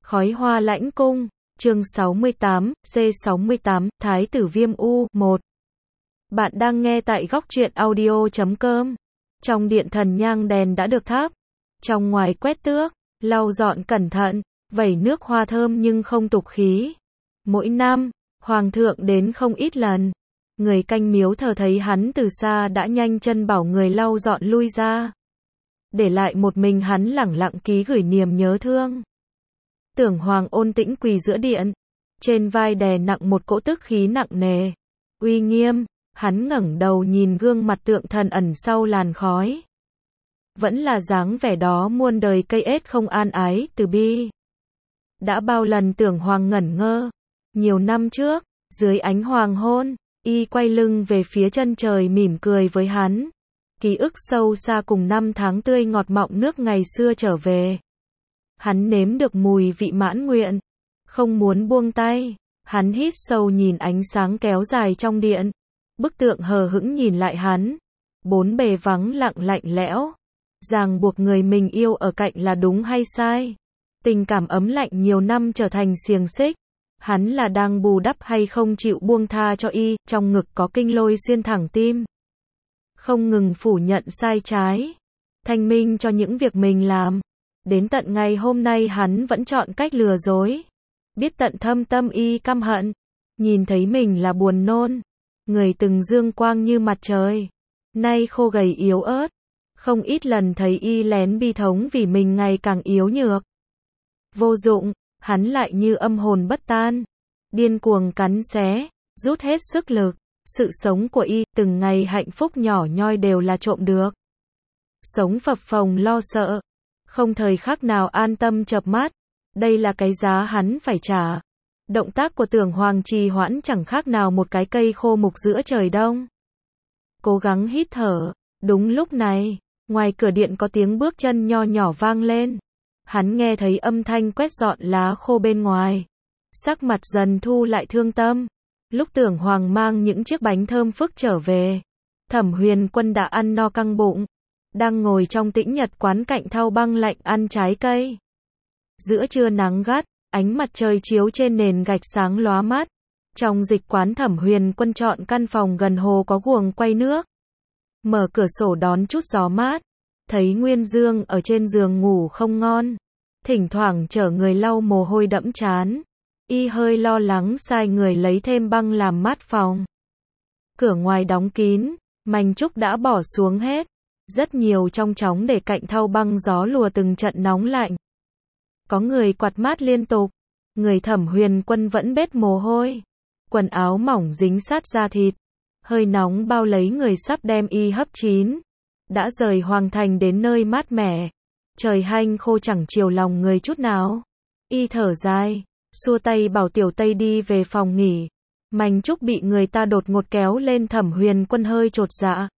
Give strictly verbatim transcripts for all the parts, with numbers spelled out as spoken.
Khói hoa lãnh cung, chương sáu mươi tám, C sáu mươi tám, Thái tử Viêm U, một. Bạn đang nghe tại góc truyện audio chấm com. Trong điện thần nhang đèn đã được thắp. Trong ngoài quét tước, lau dọn cẩn thận, vẩy nước hoa thơm nhưng không tục khí. Mỗi năm, Hoàng thượng đến không ít lần. Người canh miếu thờ thấy hắn từ xa đã nhanh chân bảo người lau dọn lui ra. Để lại một mình hắn lẳng lặng ký gửi niềm nhớ thương. Tưởng Hoàng ôn tĩnh quỳ giữa điện. Trên vai đè nặng một cỗ tức khí nặng nề. Uy nghiêm, hắn ngẩng đầu nhìn gương mặt tượng thần ẩn sau làn khói. Vẫn là dáng vẻ đó muôn đời cây ết không an ái, từ bi. Đã bao lần Tưởng Hoàng ngẩn ngơ. Nhiều năm trước, dưới ánh hoàng hôn, y quay lưng về phía chân trời mỉm cười với hắn. Ký ức sâu xa cùng năm tháng tươi ngọt mọng nước ngày xưa trở về. Hắn nếm được mùi vị mãn nguyện. Không muốn buông tay. Hắn hít sâu nhìn ánh sáng kéo dài trong điện. Bức tượng hờ hững nhìn lại hắn. Bốn bề vắng lặng lạnh lẽo. Ràng buộc người mình yêu ở cạnh là đúng hay sai? Tình cảm ấm lạnh nhiều năm trở thành xiềng xích. Hắn là đang bù đắp hay không chịu buông tha cho y, trong ngực có kinh lôi xuyên thẳng tim. Không ngừng phủ nhận sai trái. Thanh minh cho những việc mình làm. Đến tận ngày hôm nay hắn vẫn chọn cách lừa dối. Biết tận thâm tâm y căm hận. Nhìn thấy mình là buồn nôn. Người từng dương quang như mặt trời. Nay khô gầy yếu ớt. Không ít lần thấy y lén bi thống vì mình ngày càng yếu nhược. Vô dụng, hắn lại như âm hồn bất tan. Điên cuồng cắn xé, rút hết sức lực. Sự sống của y, từng ngày hạnh phúc nhỏ nhoi đều là trộm được. Sống phập phồng lo sợ. Không thời khắc nào an tâm chợp mắt. Đây là cái giá hắn phải trả. Động tác của Tưởng Hoàng trì hoãn chẳng khác nào một cái cây khô mục giữa trời đông. Cố gắng hít thở. Đúng lúc này, ngoài cửa điện có tiếng bước chân nho nhỏ vang lên. Hắn nghe thấy âm thanh quét dọn lá khô bên ngoài. Sắc mặt dần thu lại thương tâm. Lúc Tưởng Hoàng mang những chiếc bánh thơm phức trở về, Thẩm Huyền Quân đã ăn no căng bụng. Đang ngồi trong tĩnh nhật quán cạnh thau băng lạnh ăn trái cây. Giữa trưa nắng gắt, ánh mặt trời chiếu trên nền gạch sáng lóa mắt. Trong dịch quán Thẩm Huyền Quân chọn căn phòng gần hồ có guồng quay nước. Mở cửa sổ đón chút gió mát. Thấy Nguyên Dương ở trên giường ngủ không ngon. Thỉnh thoảng chở người lau mồ hôi đẫm trán. Y hơi lo lắng sai người lấy thêm băng làm mát phòng. Cửa ngoài đóng kín, mành trúc đã bỏ xuống hết. Rất nhiều trong chóng để cạnh thau băng gió lùa từng trận nóng lạnh. Có người quạt mát liên tục. Người Thẩm Huyền Quân vẫn bết mồ hôi. Quần áo mỏng dính sát da thịt. Hơi nóng bao lấy người sắp đem y hấp chín. Đã rời hoàng thành đến nơi mát mẻ. Trời hanh khô chẳng chiều lòng người chút nào. Y thở dài, xua tay bảo Tiểu Tây đi về phòng nghỉ. Mành trúc bị người ta đột ngột kéo lên. Thẩm Huyền Quân hơi chột dạ.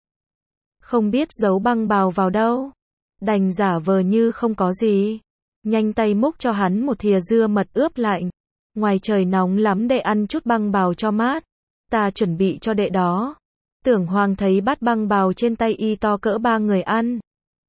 Không biết giấu băng bào vào đâu. Đành giả vờ như không có gì. Nhanh tay múc cho hắn một thìa dưa mật ướp lạnh. Ngoài trời nóng lắm, đệ ăn chút băng bào cho mát. Ta chuẩn bị cho đệ đó. Tưởng Hoàng thấy bát băng bào trên tay y to cỡ ba người ăn.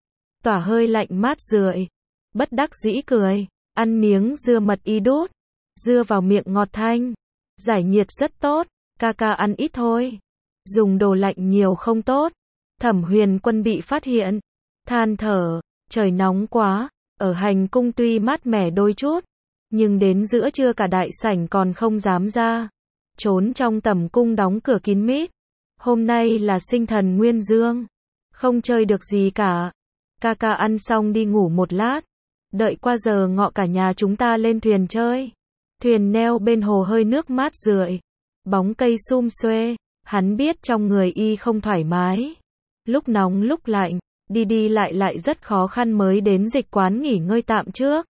Tỏa hơi lạnh mát rượi. Bất đắc dĩ cười. Ăn miếng dưa mật y đút. Dưa vào miệng ngọt thanh. Giải nhiệt rất tốt. Ca ca ăn ít thôi. Dùng đồ lạnh nhiều không tốt. Thẩm Huyền Quân bị phát hiện. Than thở. Trời nóng quá. Ở hành cung tuy mát mẻ đôi chút. Nhưng đến giữa trưa cả đại sảnh còn không dám ra. Trốn trong tẩm cung đóng cửa kín mít. Hôm nay là sinh thần Nguyên Dương. Không chơi được gì cả. Ca ca ăn xong đi ngủ một lát. Đợi qua giờ ngọ cả nhà chúng ta lên thuyền chơi. Thuyền neo bên hồ hơi nước mát rượi. Bóng cây sum xuê. Hắn biết trong người y không thoải mái. Lúc nóng lúc lạnh. Đi đi lại lại rất khó khăn mới đến dịch quán nghỉ ngơi tạm trước.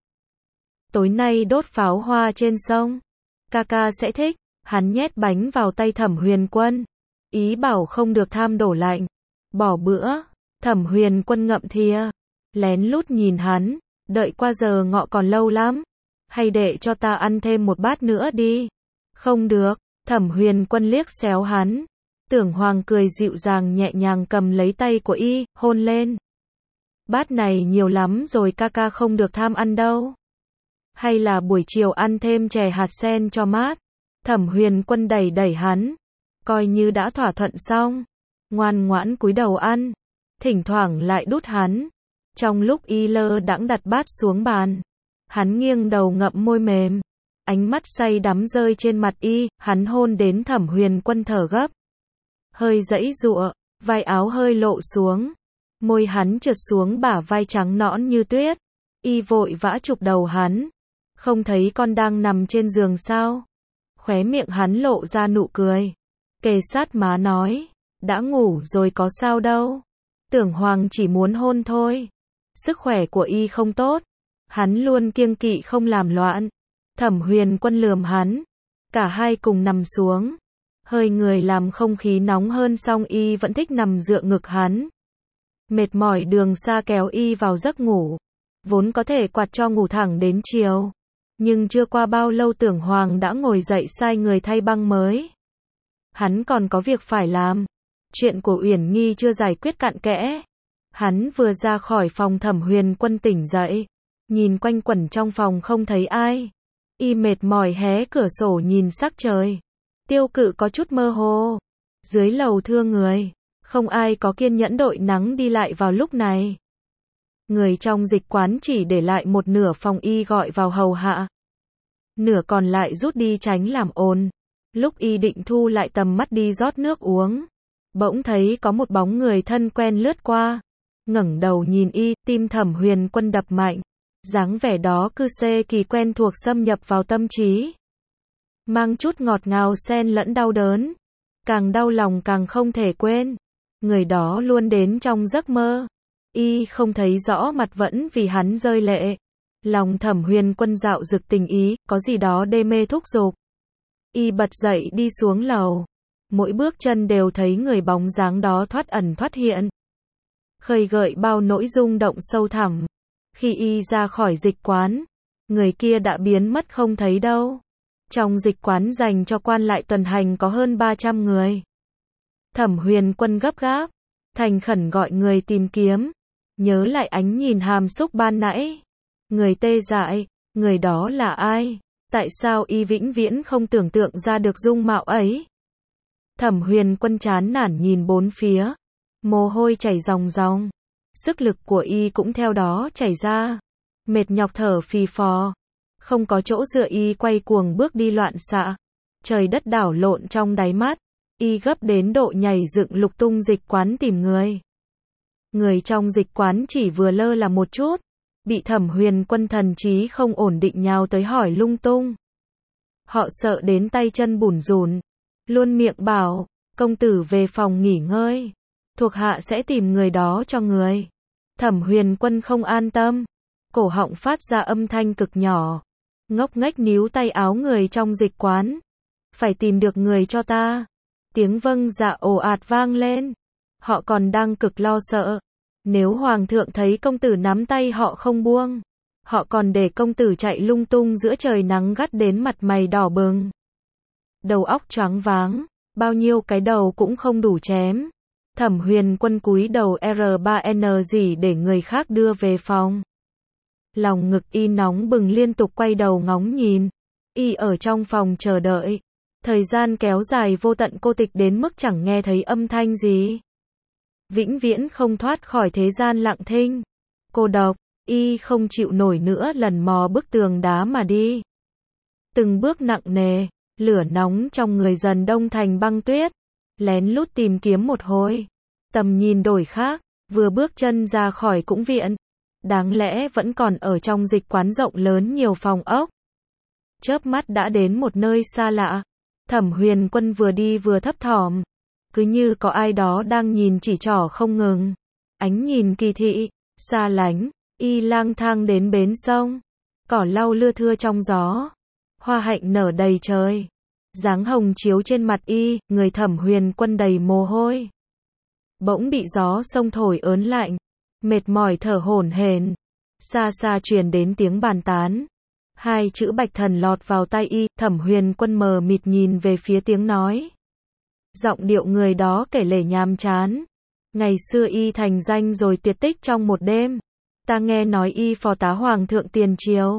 Tối nay đốt pháo hoa trên sông. Ca ca sẽ thích. Hắn nhét bánh vào tay Thẩm Huyền Quân. Ý bảo không được tham đổ lạnh. Bỏ bữa. Thẩm Huyền Quân ngậm thìa. Lén lút nhìn hắn. Đợi qua giờ ngọ còn lâu lắm. Hay để cho ta ăn thêm một bát nữa đi. Không được. Thẩm Huyền Quân liếc xéo hắn. Tưởng Hoàng cười dịu dàng nhẹ nhàng cầm lấy tay của y, hôn lên. Bát này nhiều lắm rồi, ca ca không được tham ăn đâu. Hay là buổi chiều ăn thêm chè hạt sen cho mát? Thẩm Huyền Quân đẩy đẩy hắn, coi như đã thỏa thuận xong, ngoan ngoãn cúi đầu ăn, thỉnh thoảng lại đút hắn. Trong lúc y lơ đãng đặt bát xuống bàn, hắn nghiêng đầu ngậm môi mềm, ánh mắt say đắm rơi trên mặt y, hắn hôn đến Thẩm Huyền Quân thở gấp, hơi giãy giụa, vai áo hơi lộ xuống, môi hắn trượt xuống bả vai trắng nõn như tuyết, y vội vã chụp đầu hắn, không thấy con đang nằm trên giường sao? Khóe miệng hắn lộ ra nụ cười, kề sát má nói, đã ngủ rồi có sao đâu, Tưởng Hoàng chỉ muốn hôn thôi. Sức khỏe của y không tốt, hắn luôn kiêng kỵ không làm loạn. Thẩm Huyền Quân lườm hắn, cả hai cùng nằm xuống, hơi người làm không khí nóng hơn, song y vẫn thích nằm dựa ngực hắn. Mệt mỏi đường xa kéo y vào giấc ngủ, vốn có thể quạt cho ngủ thẳng đến chiều, nhưng chưa qua bao lâu Tưởng Hoàng đã ngồi dậy sai người thay băng mới. Hắn còn có việc phải làm, chuyện của Uyển Nghi chưa giải quyết cặn kẽ. Hắn vừa ra khỏi phòng, Thẩm Huyền Quân tỉnh dậy, nhìn quanh quẩn trong phòng không thấy ai, y mệt mỏi hé cửa sổ nhìn sắc trời. Tiêu Cự có chút mơ hồ, dưới lầu thưa người, không ai có kiên nhẫn đội nắng đi lại vào lúc này. Người trong dịch quán chỉ để lại một nửa phòng y gọi vào hầu hạ, nửa còn lại rút đi tránh làm ồn. Lúc y định thu lại tầm mắt đi rót nước uống, bỗng thấy có một bóng người thân quen lướt qua, ngẩng đầu nhìn y, tim Thẩm Huyền Quân đập mạnh, dáng vẻ đó cư xê kỳ quen thuộc xâm nhập vào tâm trí, mang chút ngọt ngào xen lẫn đau đớn, càng đau lòng càng không thể quên. Người đó luôn đến trong giấc mơ, y không thấy rõ mặt vẫn vì hắn rơi lệ. Lòng Thẩm Huyền Quân dạo dực tình ý, có gì đó đê mê thúc giục. Y bật dậy đi xuống lầu, mỗi bước chân đều thấy người bóng dáng đó thoát ẩn thoát hiện, khơi gợi bao nỗi rung động sâu thẳm. Khi y ra khỏi dịch quán, người kia đã biến mất không thấy đâu. Trong dịch quán dành cho quan lại tuần hành có hơn ba trăm người. Thẩm Huyền Quân gấp gáp, thành khẩn gọi người tìm kiếm, nhớ lại ánh nhìn hàm xúc ban nãy. Người tê dại, người đó là ai? Tại sao y vĩnh viễn không tưởng tượng ra được dung mạo ấy? Thẩm Huyền Quân chán nản nhìn bốn phía, mồ hôi chảy ròng ròng, sức lực của y cũng theo đó chảy ra, mệt nhọc thở phì phò, không có chỗ dựa y quay cuồng bước đi loạn xạ, trời đất đảo lộn trong đáy mắt, y gấp đến độ nhảy dựng lục tung dịch quán tìm người. Người trong dịch quán chỉ vừa lơ là một chút, bị Thẩm Huyền Quân thần trí không ổn định nhào tới hỏi lung tung. Họ sợ đến tay chân bủn rủn, luôn miệng bảo, công tử về phòng nghỉ ngơi, thuộc hạ sẽ tìm người đó cho người. Thẩm Huyền Quân không an tâm, cổ họng phát ra âm thanh cực nhỏ, ngốc nghếch níu tay áo người trong dịch quán. Phải tìm được người cho ta. Tiếng vâng dạ ồ ạt vang lên. Họ còn đang cực lo sợ. Nếu hoàng thượng thấy công tử nắm tay họ không buông, họ còn để công tử chạy lung tung giữa trời nắng gắt đến mặt mày đỏ bừng. Đầu óc choáng váng, bao nhiêu cái đầu cũng không đủ chém. Thẩm Huyền Quân cúi đầu R ba N gì để người khác đưa về phòng. Lòng ngực y nóng bừng liên tục quay đầu ngóng nhìn. Y ở trong phòng chờ đợi. Thời gian kéo dài vô tận cô tịch đến mức chẳng nghe thấy âm thanh gì. Vĩnh viễn không thoát khỏi thế gian lặng thinh. Cô độc, y không chịu nổi nữa lần mò bức tường đá mà đi. Từng bước nặng nề, lửa nóng trong người dần đông thành băng tuyết. Lén lút tìm kiếm một hồi. Tầm nhìn đổi khác, vừa bước chân ra khỏi cũng viện. Đáng lẽ vẫn còn ở trong dịch quán rộng lớn nhiều phòng ốc. Chớp mắt đã đến một nơi xa lạ. Thẩm Huyền Quân vừa đi vừa thấp thỏm. Cứ như có ai đó đang nhìn chỉ trỏ không ngừng. Ánh nhìn kỳ thị, xa lánh, y lang thang đến bến sông. Cỏ lau lưa thưa trong gió. Hoa hạnh nở đầy trời. Dáng hồng chiếu trên mặt y, người Thẩm Huyền Quân đầy mồ hôi. Bỗng bị gió sông thổi ớn lạnh. Mệt mỏi thở hổn hển. Xa xa truyền đến tiếng bàn tán. Hai chữ Bạch Thần lọt vào tai y, Thẩm Huyền Quân mờ mịt nhìn về phía tiếng nói. Giọng điệu người đó kể lể nhàm chán. Ngày xưa y thành danh rồi tuyệt tích trong một đêm. Ta nghe nói y phò tá hoàng thượng tiền triều.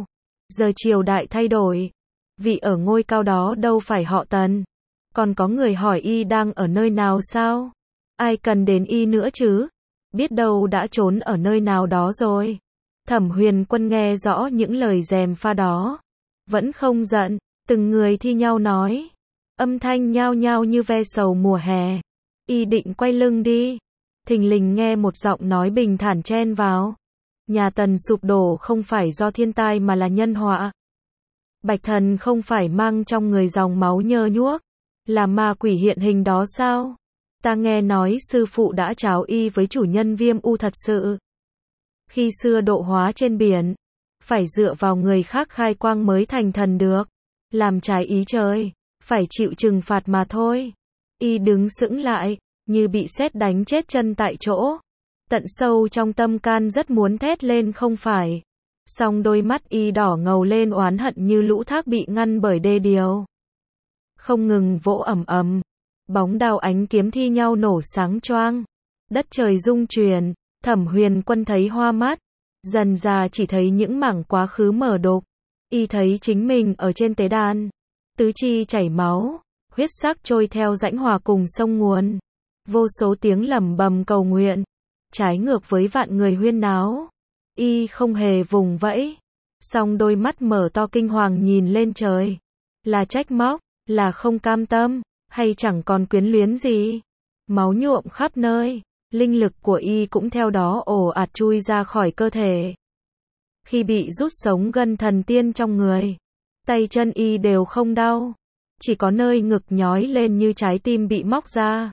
Giờ triều đại thay đổi. Vị ở ngôi cao đó đâu phải họ Tần. Còn có người hỏi y đang ở nơi nào sao? Ai cần đến y nữa chứ? Biết đâu đã trốn ở nơi nào đó rồi. Thẩm Huyền Quân nghe rõ những lời gièm pha đó. Vẫn không giận, từng người thi nhau nói. Âm thanh nhao nhao như ve sầu mùa hè. Y định quay lưng đi. Thình lình nghe một giọng nói bình thản chen vào. Nhà Tần sụp đổ không phải do thiên tai mà là nhân họa. Bạch thần không phải mang trong người dòng máu nhơ nhuốc. Là ma quỷ hiện hình đó sao? Ta nghe nói sư phụ đã tráo y với chủ nhân Viêm U thật sự. Khi xưa độ hóa trên biển, phải dựa vào người khác khai quang mới thành thần được. Làm trái ý trời, phải chịu trừng phạt mà thôi. Y đứng sững lại, như bị sét đánh chết chân tại chỗ. Tận sâu trong tâm can rất muốn thét lên không phải. Song đôi mắt y đỏ ngầu lên oán hận như lũ thác bị ngăn bởi đê điều. Không ngừng vỗ ầm ầm. Bóng đao ánh kiếm thi nhau nổ sáng choang. Đất trời rung chuyển. Thẩm Huyền Quân thấy hoa mắt. Dần ra chỉ thấy những mảng quá khứ mở đục. Y thấy chính mình ở trên tế đàn. Tứ chi chảy máu. Huyết sắc trôi theo rãnh hòa cùng sông nguồn. Vô số tiếng lẩm bẩm cầu nguyện. Trái ngược với vạn người huyên náo. Y không hề vùng vẫy. Song đôi mắt mở to kinh hoàng nhìn lên trời. Là trách móc, là không cam tâm, hay chẳng còn quyến luyến gì. Máu nhuộm khắp nơi. Linh lực của y cũng theo đó ồ ạt chui ra khỏi cơ thể. Khi bị rút sống gân thần tiên trong người, tay chân y đều không đau. Chỉ có nơi ngực nhói lên như trái tim bị móc ra.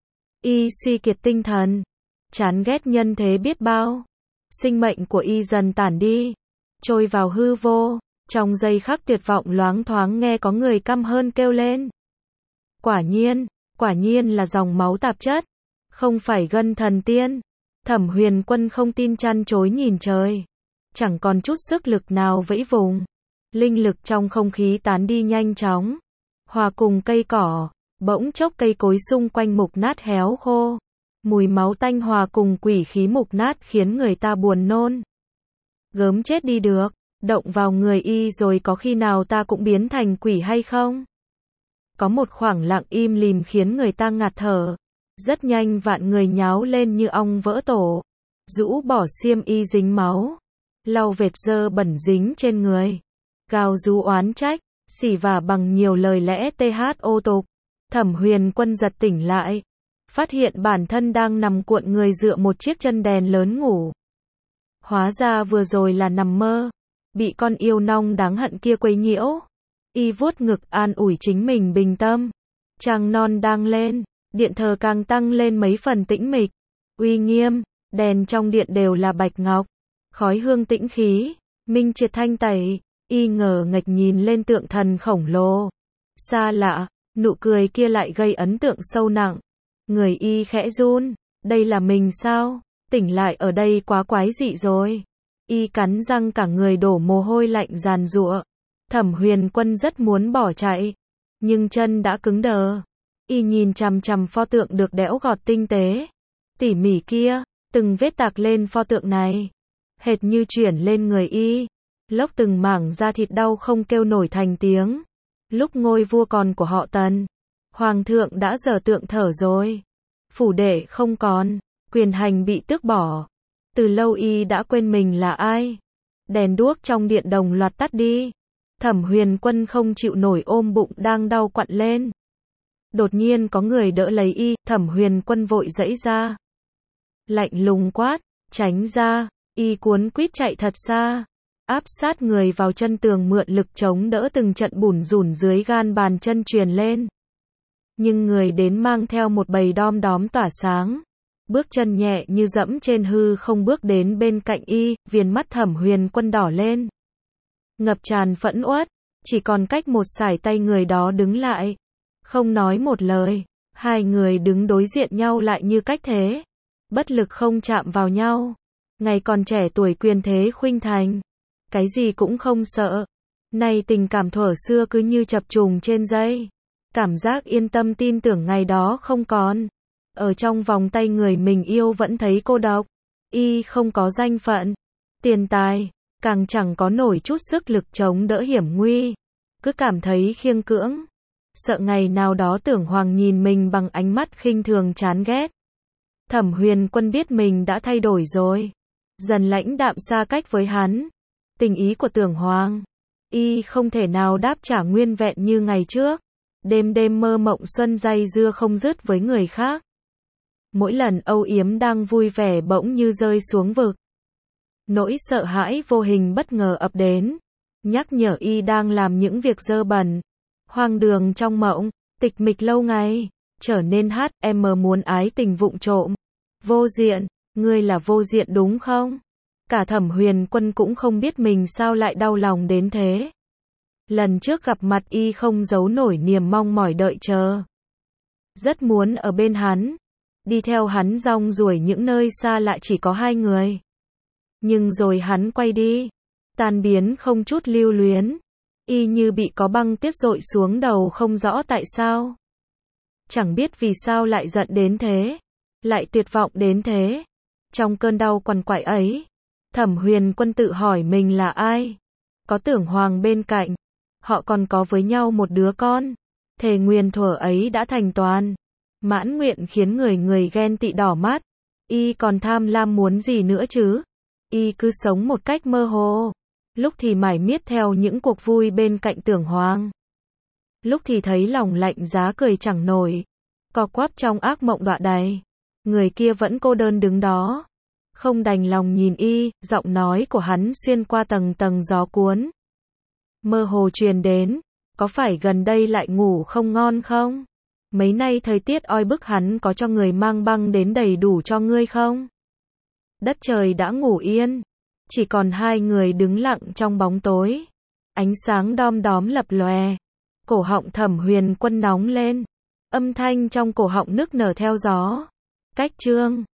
Y suy kiệt tinh thần. Chán ghét nhân thế biết bao. Sinh mệnh của y dần tản đi. Trôi vào hư vô. Trong giây khắc tuyệt vọng loáng thoáng nghe có người căm hơn kêu lên. Quả nhiên, quả nhiên là dòng máu tạp chất. Không phải gân thần tiên. Thẩm Huyền Quân không tin chăn chối nhìn trời. Chẳng còn chút sức lực nào vẫy vùng. Linh lực trong không khí tán đi nhanh chóng. Hòa cùng cây cỏ. Bỗng chốc cây cối xung quanh mục nát héo khô. Mùi máu tanh hòa cùng quỷ khí mục nát khiến người ta buồn nôn. Gớm chết đi được. Động vào người y rồi có khi nào ta cũng biến thành quỷ hay không? Có một khoảng lặng im lìm khiến người ta ngạt thở. Rất nhanh vạn người nháo lên như ong vỡ tổ. Rũ bỏ xiêm y dính máu. Lau vệt dơ bẩn dính trên người. Gào rú oán trách. Xỉ vả bằng nhiều lời lẽ thô tục. Thẩm Huyền Quân giật tỉnh lại. Phát hiện bản thân đang nằm cuộn người dựa một chiếc chân đèn lớn ngủ. Hóa ra vừa rồi là nằm mơ. Bị con yêu nong đáng hận kia quấy nhiễu. Y vuốt ngực an ủi chính mình bình tâm. Trăng non đang lên. Điện thờ càng tăng lên mấy phần tĩnh mịch. Uy nghiêm. Đèn trong điện đều là bạch ngọc. Khói hương tĩnh khí. Minh triệt thanh tẩy. Y ngờ nghệch nhìn lên tượng thần khổng lồ. Xa lạ. Nụ cười kia lại gây ấn tượng sâu nặng. Người y khẽ run. Đây là mình sao? Tỉnh lại ở đây quá quái dị rồi. Y cắn răng cả người đổ mồ hôi lạnh giàn giụa. Thẩm Huyền Quân rất muốn bỏ chạy. Nhưng chân đã cứng đờ. Y nhìn chằm chằm pho tượng được đẽo gọt tinh tế. Tỉ mỉ kia. Từng vết tạc lên pho tượng này. Hệt như chuyển lên người y. Lốc từng mảng da thịt đau không kêu nổi thành tiếng. Lúc ngôi vua còn của họ Tần. Hoàng thượng đã dở tượng thở rồi. Phủ đệ không còn. Quyền hành bị tước bỏ. Từ lâu y đã quên mình là ai. Đèn đuốc trong điện đồng loạt tắt đi. Thẩm Huyền Quân không chịu nổi ôm bụng đang đau quặn lên. Đột nhiên có người đỡ lấy y. Thẩm Huyền Quân vội giãy ra. Lạnh lùng quát. Tránh ra. Y cuốn quýt chạy thật xa. Áp sát người vào chân tường mượn lực chống đỡ từng trận bủn rủn dưới gan bàn chân truyền lên. Nhưng người đến mang theo một bầy đom đóm tỏa sáng. Bước chân nhẹ như dẫm trên hư không bước đến bên cạnh y, viền mắt Thẩm Huyền Quân đỏ lên. Ngập tràn phẫn uất, chỉ còn cách một sải tay người đó đứng lại. Không nói một lời, hai người đứng đối diện nhau lại như cách thế. Bất lực không chạm vào nhau. Ngày còn trẻ tuổi quyền thế khuynh thành. Cái gì cũng không sợ. Nay tình cảm thuở xưa cứ như chập trùng trên dây. Cảm giác yên tâm tin tưởng ngày đó không còn. Ở trong vòng tay người mình yêu vẫn thấy cô độc. Y không có danh phận, tiền tài, càng chẳng có nổi chút sức lực chống đỡ hiểm nguy, cứ cảm thấy khiêng cưỡng, sợ ngày nào đó Tưởng Hoàng nhìn mình bằng ánh mắt khinh thường chán ghét. Thẩm Huyền Quân biết mình đã thay đổi rồi, dần lãnh đạm xa cách với hắn. Tình ý của Tưởng Hoàng, y không thể nào đáp trả nguyên vẹn như ngày trước, đêm đêm mơ mộng xuân day dưa không dứt với người khác. Mỗi lần âu yếm đang vui vẻ bỗng như rơi xuống vực. Nỗi sợ hãi vô hình bất ngờ ập đến, nhắc nhở y đang làm những việc dơ bẩn, hoang đường trong mộng, tịch mịch lâu ngày, trở nên hát em muốn ái tình vụng trộm. Vô Diện, ngươi là Vô Diện đúng không? Cả Thẩm Huyền Quân cũng không biết mình sao lại đau lòng đến thế. Lần trước gặp mặt y không giấu nổi niềm mong mỏi đợi chờ. Rất muốn ở bên hắn, đi theo hắn rong ruổi những nơi xa lạ chỉ có hai người. Nhưng rồi hắn quay đi, tan biến không chút lưu luyến, y như bị có băng tuyết dội xuống đầu không rõ tại sao. Chẳng biết vì sao lại giận đến thế, lại tuyệt vọng đến thế. Trong cơn đau quằn quại ấy, Thẩm Huyền Quân tự hỏi mình là ai. Có Tưởng Hoàng bên cạnh, họ còn có với nhau một đứa con. Thề nguyền thuở ấy đã thành toàn, mãn nguyện khiến người người ghen tị đỏ mắt. Y còn tham lam muốn gì nữa chứ? Y cứ sống một cách mơ hồ, lúc thì mải miết theo những cuộc vui bên cạnh Tưởng Hoàng, lúc thì thấy lòng lạnh giá cười chẳng nổi, co quắp trong ác mộng đọa đầy. Người kia vẫn cô đơn đứng đó, không đành lòng nhìn y, giọng nói của hắn xuyên qua tầng tầng gió cuốn. Mơ hồ truyền đến, có phải gần đây lại ngủ không ngon không? Mấy nay thời tiết oi bức hắn có cho người mang băng đến đầy đủ cho ngươi không? Đất trời đã ngủ yên, chỉ còn hai người đứng lặng trong bóng tối. Ánh sáng đom đóm lập lòe, cổ họng Thẩm Huyền Quân nóng lên, âm thanh trong cổ họng nức nở theo gió. Cách chương